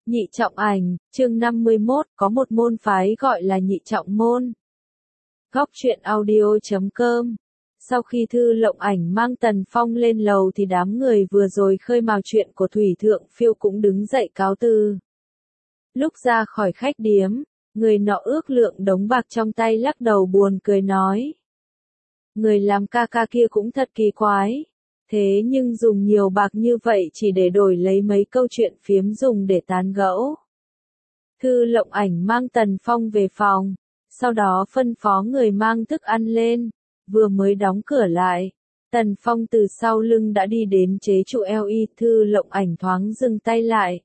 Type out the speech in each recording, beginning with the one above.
Nhị trọng ảnh, chương 51, có một môn phái gọi là nhị trọng môn. Góc truyện audio.com. Sau khi Thư Lộng Ảnh mang Tần Phong lên lầu thì đám người vừa rồi khơi mào chuyện của Thủy Thượng Phiêu cũng đứng dậy cáo từ. Lúc ra khỏi khách điếm, người nọ ước lượng đống bạc trong tay lắc đầu buồn cười nói. Người làm ca ca kia cũng thật kỳ quái. Thế nhưng dùng nhiều bạc như vậy chỉ để đổi lấy mấy câu chuyện phiếm dùng để tán gẫu. Thư Lộng Ảnh mang Tần Phong về phòng, sau đó phân phó người mang thức ăn lên, vừa mới đóng cửa lại. Tần Phong từ sau lưng đã đi đến chế trụ eo y, Thư Lộng Ảnh thoáng dừng tay lại.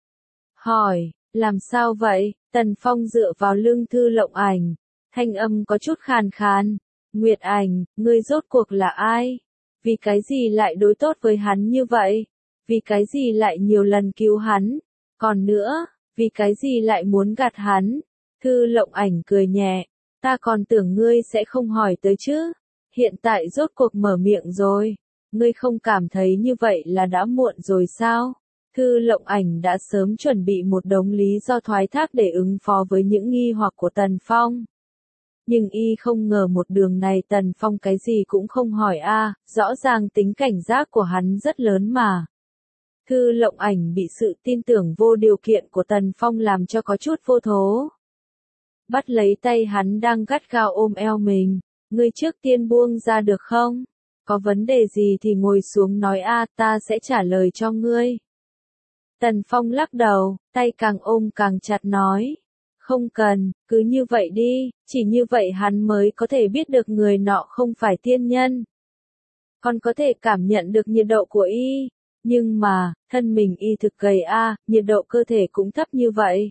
Hỏi, làm sao vậy? Tần Phong dựa vào lưng Thư Lộng Ảnh, thanh âm có chút khàn khàn. Nguyệt Ảnh, ngươi rốt cuộc là ai? Vì cái gì lại đối tốt với hắn như vậy? Vì cái gì lại nhiều lần cứu hắn? Còn nữa, vì cái gì lại muốn gạt hắn? Thư Lộng Ảnh cười nhẹ, ta còn tưởng ngươi sẽ không hỏi tới chứ. Hiện tại rốt cuộc mở miệng rồi. Ngươi không cảm thấy như vậy là đã muộn rồi sao? Thư Lộng Ảnh đã sớm chuẩn bị một đống lý do thoái thác để ứng phó với những nghi hoặc của Tần Phong. Nhưng y không ngờ một đường này Tần Phong cái gì cũng không hỏi rõ ràng tính cảnh giác của hắn rất lớn mà. Thư Lộng Ảnh bị sự tin tưởng vô điều kiện của Tần Phong làm cho có chút vô thố. Bắt lấy tay hắn đang gắt gao ôm eo mình, ngươi trước tiên buông ra được không? Có vấn đề gì thì ngồi xuống nói ta sẽ trả lời cho ngươi. Tần Phong lắc đầu, tay càng ôm càng chặt nói. Không cần, cứ như vậy đi, chỉ như vậy hắn mới có thể biết được người nọ không phải tiên nhân. Còn có thể cảm nhận được nhiệt độ của y, nhưng mà, thân mình y thực gầy nhiệt độ cơ thể cũng thấp như vậy.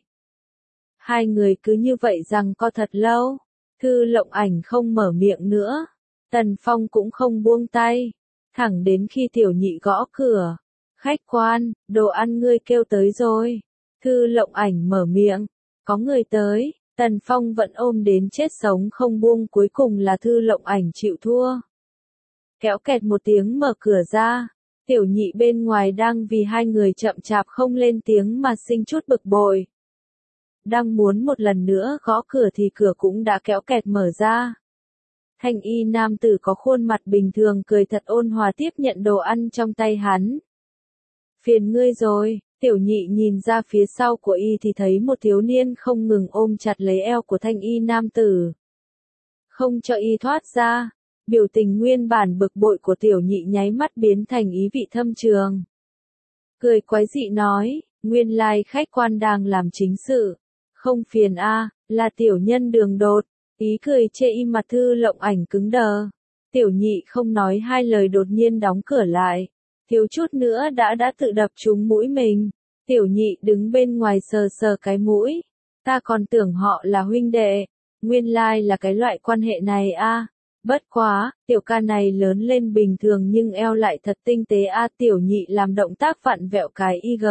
Hai người cứ như vậy rằng co thật lâu, Thư Lộng Ảnh không mở miệng nữa, Tần Phong cũng không buông tay, thẳng đến khi Tiểu Nhị gõ cửa. Khách quan, đồ ăn ngươi kêu tới rồi. Thư Lộng Ảnh mở miệng. Có người tới, Tần Phong vẫn ôm đến chết sống không buông, cuối cùng là Thư Lộng Ảnh chịu thua. Kéo kẹt một tiếng mở cửa ra, Tiểu Nhị bên ngoài đang vì hai người chậm chạp không lên tiếng mà sinh chút bực bội. Đang muốn một lần nữa gõ cửa thì cửa cũng đã kéo kẹt mở ra. Thanh y nam tử có khuôn mặt bình thường cười thật ôn hòa tiếp nhận đồ ăn trong tay hắn. Phiền ngươi rồi. Tiểu Nhị nhìn ra phía sau của y thì thấy một thiếu niên không ngừng ôm chặt lấy eo của thanh y nam tử. Không cho y thoát ra, biểu tình nguyên bản bực bội của Tiểu Nhị nháy mắt biến thành ý vị thâm trường. Cười quái dị nói, nguyên lai khách quan đang làm chính sự. Không phiền là tiểu nhân đường đột. Ý cười chê y mặt Thư Lộng Ảnh cứng đờ. Tiểu Nhị không nói hai lời đột nhiên đóng cửa lại. Thiếu chút nữa đã tự đập trúng mũi mình. Tiểu Nhị đứng bên ngoài sờ sờ cái mũi. Ta còn tưởng họ là huynh đệ. Nguyên lai là cái loại quan hệ này Bất quá, tiểu ca này lớn lên bình thường nhưng eo lại thật tinh tế Tiểu Nhị làm động tác vặn vẹo cái IG.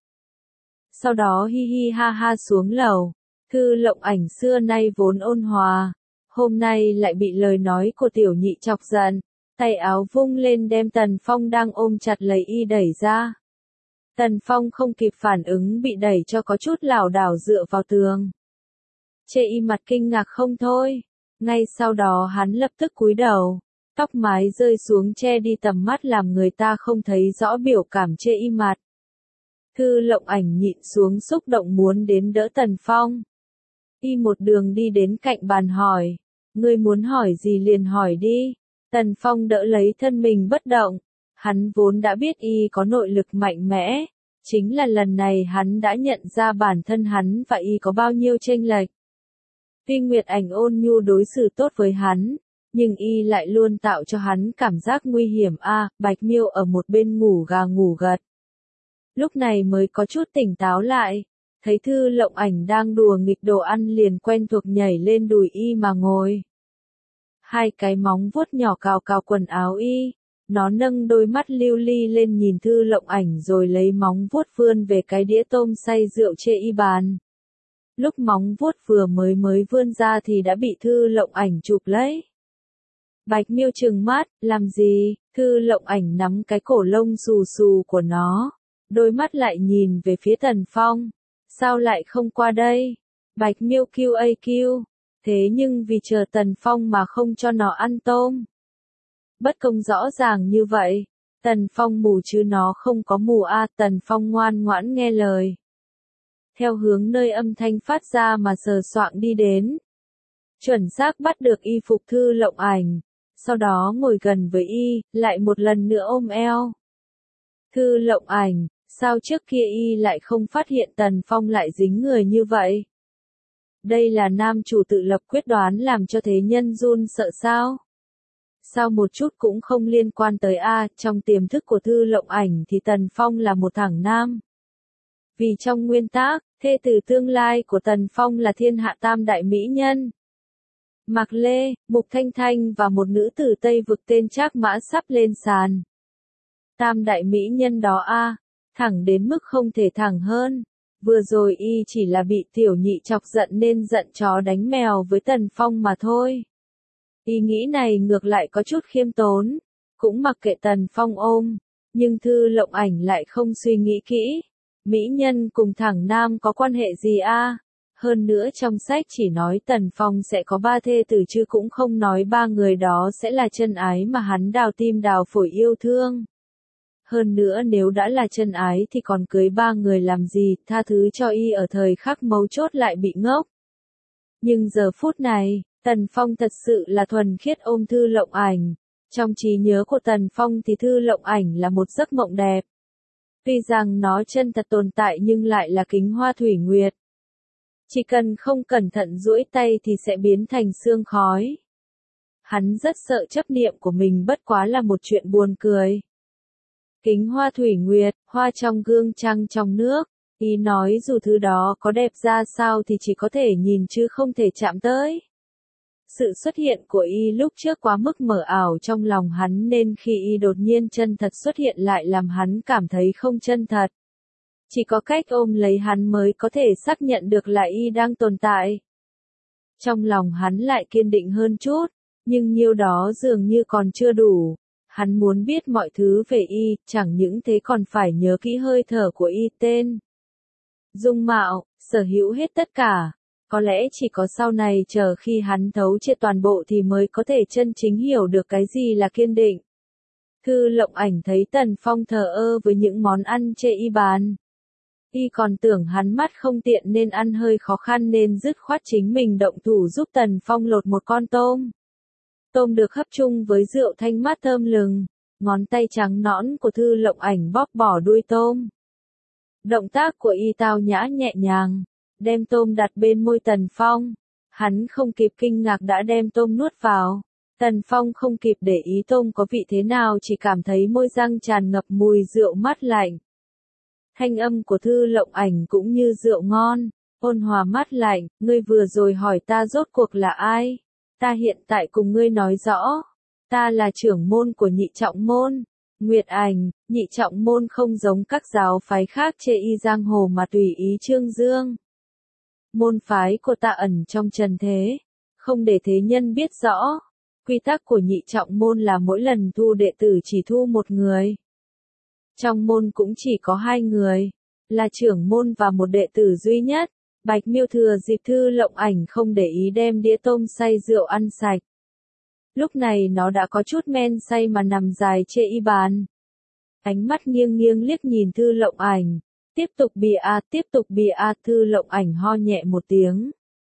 Sau đó hi hi ha ha xuống lầu. Thư Lộng Ảnh xưa nay vốn ôn hòa. Hôm nay lại bị lời nói của Tiểu Nhị chọc giận. Tay áo vung lên đem Tần Phong đang ôm chặt lấy y đẩy ra. Tần Phong không kịp phản ứng bị đẩy cho có chút lảo đảo dựa vào tường. Chê y mặt kinh ngạc không thôi. Ngay sau đó hắn lập tức cúi đầu. Tóc mái rơi xuống che đi tầm mắt làm người ta không thấy rõ biểu cảm chê y mặt. Thư Lộng Ảnh nhịn xuống xúc động muốn đến đỡ Tần Phong. Y một đường đi đến cạnh bàn hỏi. Ngươi muốn hỏi gì liền hỏi đi. Tần Phong đỡ lấy thân mình bất động. Hắn vốn đã biết y có nội lực mạnh mẽ. Chính là lần này hắn đã nhận ra bản thân hắn và y có bao nhiêu chênh lệch. Tuy Nguyệt Ảnh ôn nhu đối xử tốt với hắn, nhưng y lại luôn tạo cho hắn cảm giác nguy hiểm Bạch Miêu ở một bên ngủ gà ngủ gật. Lúc này mới có chút tỉnh táo lại. Thấy Thư Lộng Ảnh đang đùa nghịch đồ ăn liền quen thuộc nhảy lên đùi y mà ngồi. Hai cái móng vuốt nhỏ cào cào quần áo y. Nó nâng đôi mắt lưu ly lên nhìn Thư Lộng Ảnh rồi lấy móng vuốt vươn về cái đĩa tôm xay rượu chê y bàn. Lúc móng vuốt vừa mới vươn ra thì đã bị Thư Lộng Ảnh chụp lấy. Bạch Miêu trừng mắt, làm gì? Thư Lộng Ảnh nắm cái cổ lông xù xù của nó. Đôi mắt lại nhìn về phía Tần Phong. Sao lại không qua đây? Bạch Miêu QAQ. Thế nhưng vì chờ Tần Phong mà không cho nó ăn tôm. Bất công rõ ràng như vậy. Tần Phong mù chứ nó không có mù a. Tần Phong ngoan ngoãn nghe lời. Theo hướng nơi âm thanh phát ra mà sờ soạng đi đến. Chuẩn xác bắt được y phục Thư Lộng Ảnh. Sau đó ngồi gần với y, lại một lần nữa ôm eo. Thư Lộng Ảnh, sao trước kia y lại không phát hiện Tần Phong lại dính người như vậy? Đây là nam chủ tự lập quyết đoán làm cho thế nhân run sợ sao? Sao một chút cũng không liên quan tới a, trong tiềm thức của Thư Lộng Ảnh thì Tần Phong là một thằng nam. Vì trong nguyên tắc, thê tử tương lai của Tần Phong là thiên hạ tam đại mỹ nhân. Mạc Lê, Mục Thanh Thanh và một nữ tử Tây Vực tên Trác Mã sắp lên sàn. Tam đại mỹ nhân đó a, thẳng đến mức không thể thẳng hơn. Vừa rồi y chỉ là bị tiểu nhị chọc giận nên giận chó đánh mèo với Tần Phong mà thôi. Ý nghĩ này ngược lại có chút khiêm tốn, cũng mặc kệ Tần Phong ôm, nhưng Thư Lộng Ảnh lại không suy nghĩ kỹ. Mỹ nhân cùng thẳng nam có quan hệ gì a? Hơn nữa trong sách chỉ nói Tần Phong sẽ có 3 thê tử chứ cũng không nói 3 người đó sẽ là chân ái mà hắn đào tim đào phổi yêu thương. Hơn nữa nếu đã là chân ái thì còn cưới 3 người làm gì, tha thứ cho y ở thời khắc mấu chốt lại bị ngốc. Nhưng giờ phút này, Tần Phong thật sự là thuần khiết ôm Thư Lộng Ảnh. Trong trí nhớ của Tần Phong thì Thư Lộng Ảnh là một giấc mộng đẹp. Tuy rằng nó chân thật tồn tại nhưng lại là kính hoa thủy nguyệt. Chỉ cần không cẩn thận duỗi tay thì sẽ biến thành sương khói. Hắn rất sợ chấp niệm của mình bất quá là một chuyện buồn cười. Kính hoa thủy nguyệt, hoa trong gương trăng trong nước. Ý nói dù thứ đó có đẹp ra sao thì chỉ có thể nhìn chứ không thể chạm tới. Sự xuất hiện của y lúc trước quá mức mờ ảo trong lòng hắn nên khi y đột nhiên chân thật xuất hiện lại làm hắn cảm thấy không chân thật. Chỉ có cách ôm lấy hắn mới có thể xác nhận được là y đang tồn tại. Trong lòng hắn lại kiên định hơn chút, nhưng nhiêu đó dường như còn chưa đủ. Hắn muốn biết mọi thứ về y, chẳng những thế còn phải nhớ kỹ hơi thở của y, tên, dung mạo, sở hữu hết tất cả. Có lẽ chỉ có sau này chờ khi hắn thấu triệt toàn bộ thì mới có thể chân chính hiểu được cái gì là kiên định. Thư Lộng Ảnh thấy Tần Phong thờ ơ với những món ăn chê y bán. Y còn tưởng hắn mắt không tiện nên ăn hơi khó khăn nên dứt khoát chính mình động thủ giúp Tần Phong lột một con tôm. Tôm được hấp chung với rượu thanh mát thơm lừng, ngón tay trắng nõn của Thư Lộng Ảnh bóp bỏ đuôi tôm. Động tác của y tao nhã nhẹ nhàng, đem tôm đặt bên môi Tần Phong. Hắn không kịp kinh ngạc đã đem tôm nuốt vào. Tần Phong không kịp để ý tôm có vị thế nào chỉ cảm thấy môi răng tràn ngập mùi rượu mát lạnh. Thanh âm của Thư Lộng Ảnh cũng như rượu ngon, ôn hòa mát lạnh, ngươi vừa rồi hỏi ta rốt cuộc là ai? Ta hiện tại cùng ngươi nói rõ. Ta là trưởng môn của Nhị Trọng Môn. Nguyệt Ảnh, Nhị Trọng Môn không giống các giáo phái khác chê y giang hồ mà tùy ý trương dương. Môn phái của ta ẩn trong trần thế, không để thế nhân biết rõ. Quy tắc của Nhị Trọng Môn là mỗi lần thu đệ tử chỉ thu một người. Trong môn cũng chỉ có 2 người, là trưởng môn và một đệ tử duy nhất. Bạch Miêu thừa dịp Thư Lộng Ảnh không để ý đem đĩa tôm xay rượu ăn sạch. Lúc này nó đã có chút men say mà nằm dài trên y bàn. Ánh mắt nghiêng nghiêng liếc nhìn Thư Lộng Ảnh. Tiếp tục bìa a, Thư Lộng Ảnh ho nhẹ một tiếng.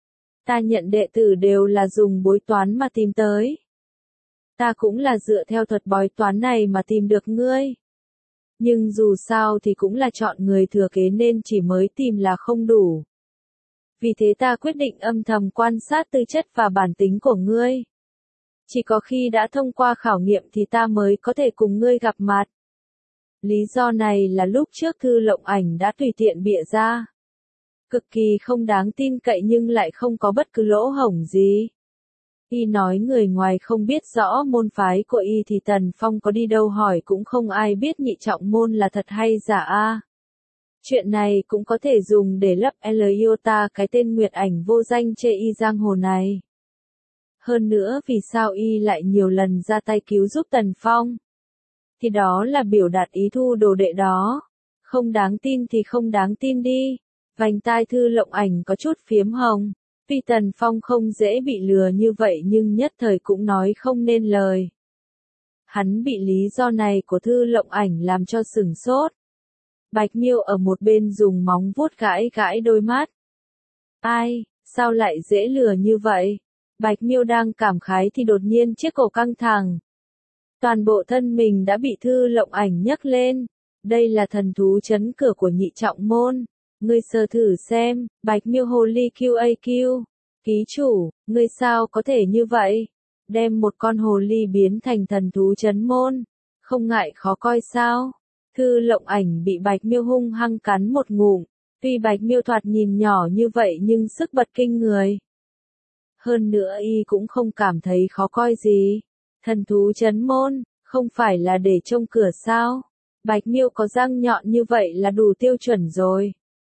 Ta nhận đệ tử đều là dùng bói toán mà tìm tới. Ta cũng là dựa theo thuật bói toán này mà tìm được ngươi. Nhưng dù sao thì cũng là chọn người thừa kế nên chỉ mới tìm là không đủ. Vì thế ta quyết định âm thầm quan sát tư chất và bản tính của ngươi. Chỉ có khi đã thông qua khảo nghiệm thì ta mới có thể cùng ngươi gặp mặt. Lý do này là lúc trước Thư Lộng Ảnh đã tùy tiện bịa ra. Cực kỳ không đáng tin cậy nhưng lại không có bất cứ lỗ hổng gì. Y nói người ngoài không biết rõ môn phái của y thì Tần Phong có đi đâu hỏi cũng không ai biết Nhị Trọng Môn là thật hay giả a. Chuyện này cũng có thể dùng để lấp iota cái tên Nguyệt Ảnh vô danh chê y giang hồ này. Hơn nữa vì sao y lại nhiều lần ra tay cứu giúp Tần Phong? Thì đó là biểu đạt ý thu đồ đệ đó. Không đáng tin thì không đáng tin đi. Vành tai Thư Lộng Ảnh có chút phiếm hồng. Tuy Tần Phong không dễ bị lừa như vậy nhưng nhất thời cũng nói không nên lời. Hắn bị lý do này của Thư Lộng Ảnh làm cho sửng sốt. Bạch Miêu ở một bên dùng móng vuốt gãi gãi đôi mắt. Ai, sao lại dễ lừa như vậy? Bạch Miêu đang cảm khái thì đột nhiên chiếc cổ căng thẳng. Toàn bộ thân mình đã bị Thư Lộng Ảnh nhấc lên. Đây là thần thú trấn cửa của nhị trọng môn. Ngươi sờ thử xem, Bạch Miêu hồ ly QAQ. Ký chủ, ngươi sao có thể như vậy? Đem một con hồ ly biến thành thần thú trấn môn. Không ngại khó coi sao? Thư Lộng Ảnh bị Bạch Miêu hung hăng cắn một ngụm. Tuy Bạch Miêu thoạt nhìn nhỏ như vậy nhưng sức bật kinh người. Hơn nữa y cũng không cảm thấy khó coi gì. Thần thú trấn môn, không phải là để trông cửa sao? Bạch Miêu có răng nhọn như vậy là đủ tiêu chuẩn rồi.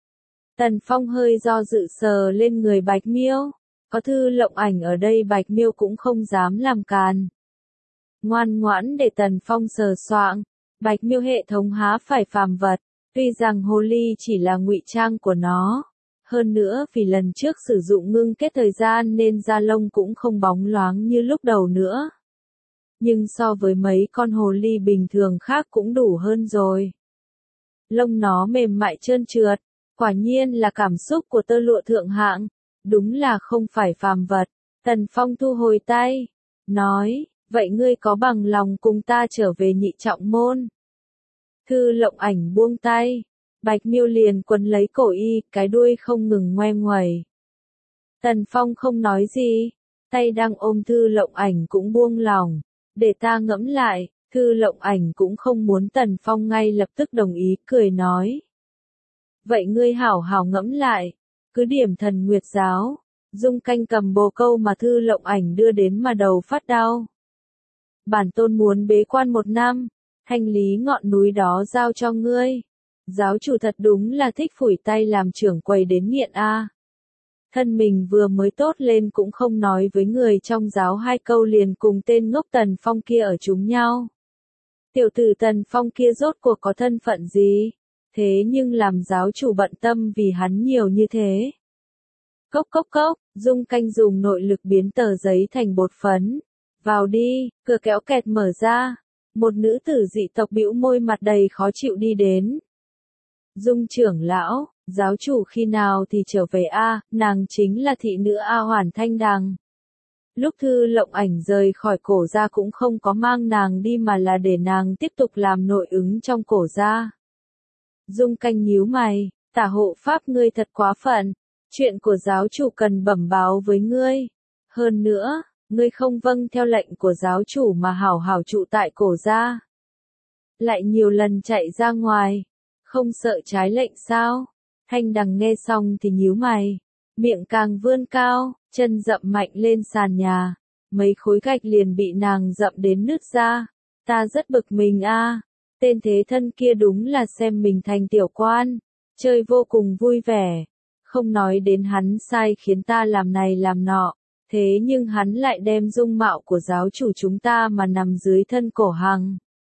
Tần Phong hơi do dự sờ lên người Bạch Miêu. Có Thư Lộng Ảnh ở đây Bạch Miêu cũng không dám làm càn. Ngoan ngoãn để Tần Phong sờ soạng. Bạch Miêu hệ thống há phải phàm vật. Tuy rằng hồ ly chỉ là ngụy trang của nó. Hơn nữa vì lần trước sử dụng ngưng kết thời gian nên da lông cũng không bóng loáng như lúc đầu nữa. Nhưng so với mấy con hồ ly bình thường khác cũng đủ hơn rồi. Lông nó mềm mại trơn trượt. Quả nhiên là cảm xúc của tơ lụa thượng hạng. Đúng là không phải phàm vật. Tần Phong thu hồi tay. Nói, vậy ngươi có bằng lòng cùng ta trở về nhị trọng môn? Thư Lộng Ảnh buông tay. Bạch Miêu liền quấn lấy cổ y, cái đuôi không ngừng ngoe nguẩy. Tần Phong không nói gì. Tay đang ôm Thư Lộng Ảnh cũng buông lỏng. Để ta ngẫm lại. Thư Lộng Ảnh cũng không muốn Tần Phong ngay lập tức đồng ý, cười nói. Vậy ngươi hảo hảo ngẫm lại. Cứ điểm Thần Nguyệt giáo. Dung Canh cầm bồ câu mà Thư Lộng Ảnh đưa đến mà đầu phát đau. Bản tôn muốn bế quan 1 năm. Hành lý ngọn núi đó giao cho ngươi. Giáo chủ thật đúng là thích phủi tay làm trưởng quầy đến nghiện a. Thân mình vừa mới tốt lên cũng không nói với người trong giáo 2 câu liền cùng tên ngốc Tần Phong kia ở chung nhau. Tiểu tử Tần Phong kia rốt cuộc có thân phận gì? Thế nhưng làm giáo chủ bận tâm vì hắn nhiều như thế. Cốc cốc cốc, Dung Canh dùng nội lực biến tờ giấy thành bột phấn. Vào đi, cửa kéo kẹt mở ra. Một nữ tử dị tộc bĩu môi mặt đầy khó chịu đi đến. Dung trưởng lão, giáo chủ khi nào thì trở về a? Nàng chính là thị nữ A Hoàn Thanh Đằng. Lúc Thư Lộng Ảnh rời khỏi cổ gia cũng không có mang nàng đi mà là để nàng tiếp tục làm nội ứng trong cổ gia. Dung Canh nhíu mày, tả hộ pháp ngươi thật quá phận. Chuyện của giáo chủ cần bẩm báo với ngươi. Hơn nữa, ngươi không vâng theo lệnh của giáo chủ mà hảo hảo trụ tại cổ gia. Lại nhiều lần chạy ra ngoài. Không sợ trái lệnh sao? Thanh Đằng nghe xong thì nhíu mày. Miệng càng vươn cao, chân dậm mạnh lên sàn nhà. Mấy khối gạch liền bị nàng dậm đến nứt ra. Ta rất bực mình a. Tên thế thân kia đúng là xem mình thành tiểu quan. Chơi vô cùng vui vẻ. Không nói đến hắn sai khiến ta làm này làm nọ. Thế nhưng hắn lại đem dung mạo của giáo chủ chúng ta mà nằm dưới thân cổ hằng.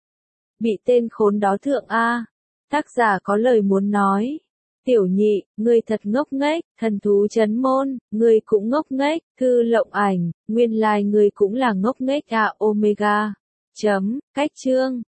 Bị tên khốn đó thượng a. Tác giả có lời muốn nói. Tiểu nhị, ngươi thật ngốc nghếch, thần thú trấn môn, ngươi cũng ngốc nghếch, Thư Lộng Ảnh, nguyên lai ngươi cũng là ngốc nghếch à. Omega. Cách chương.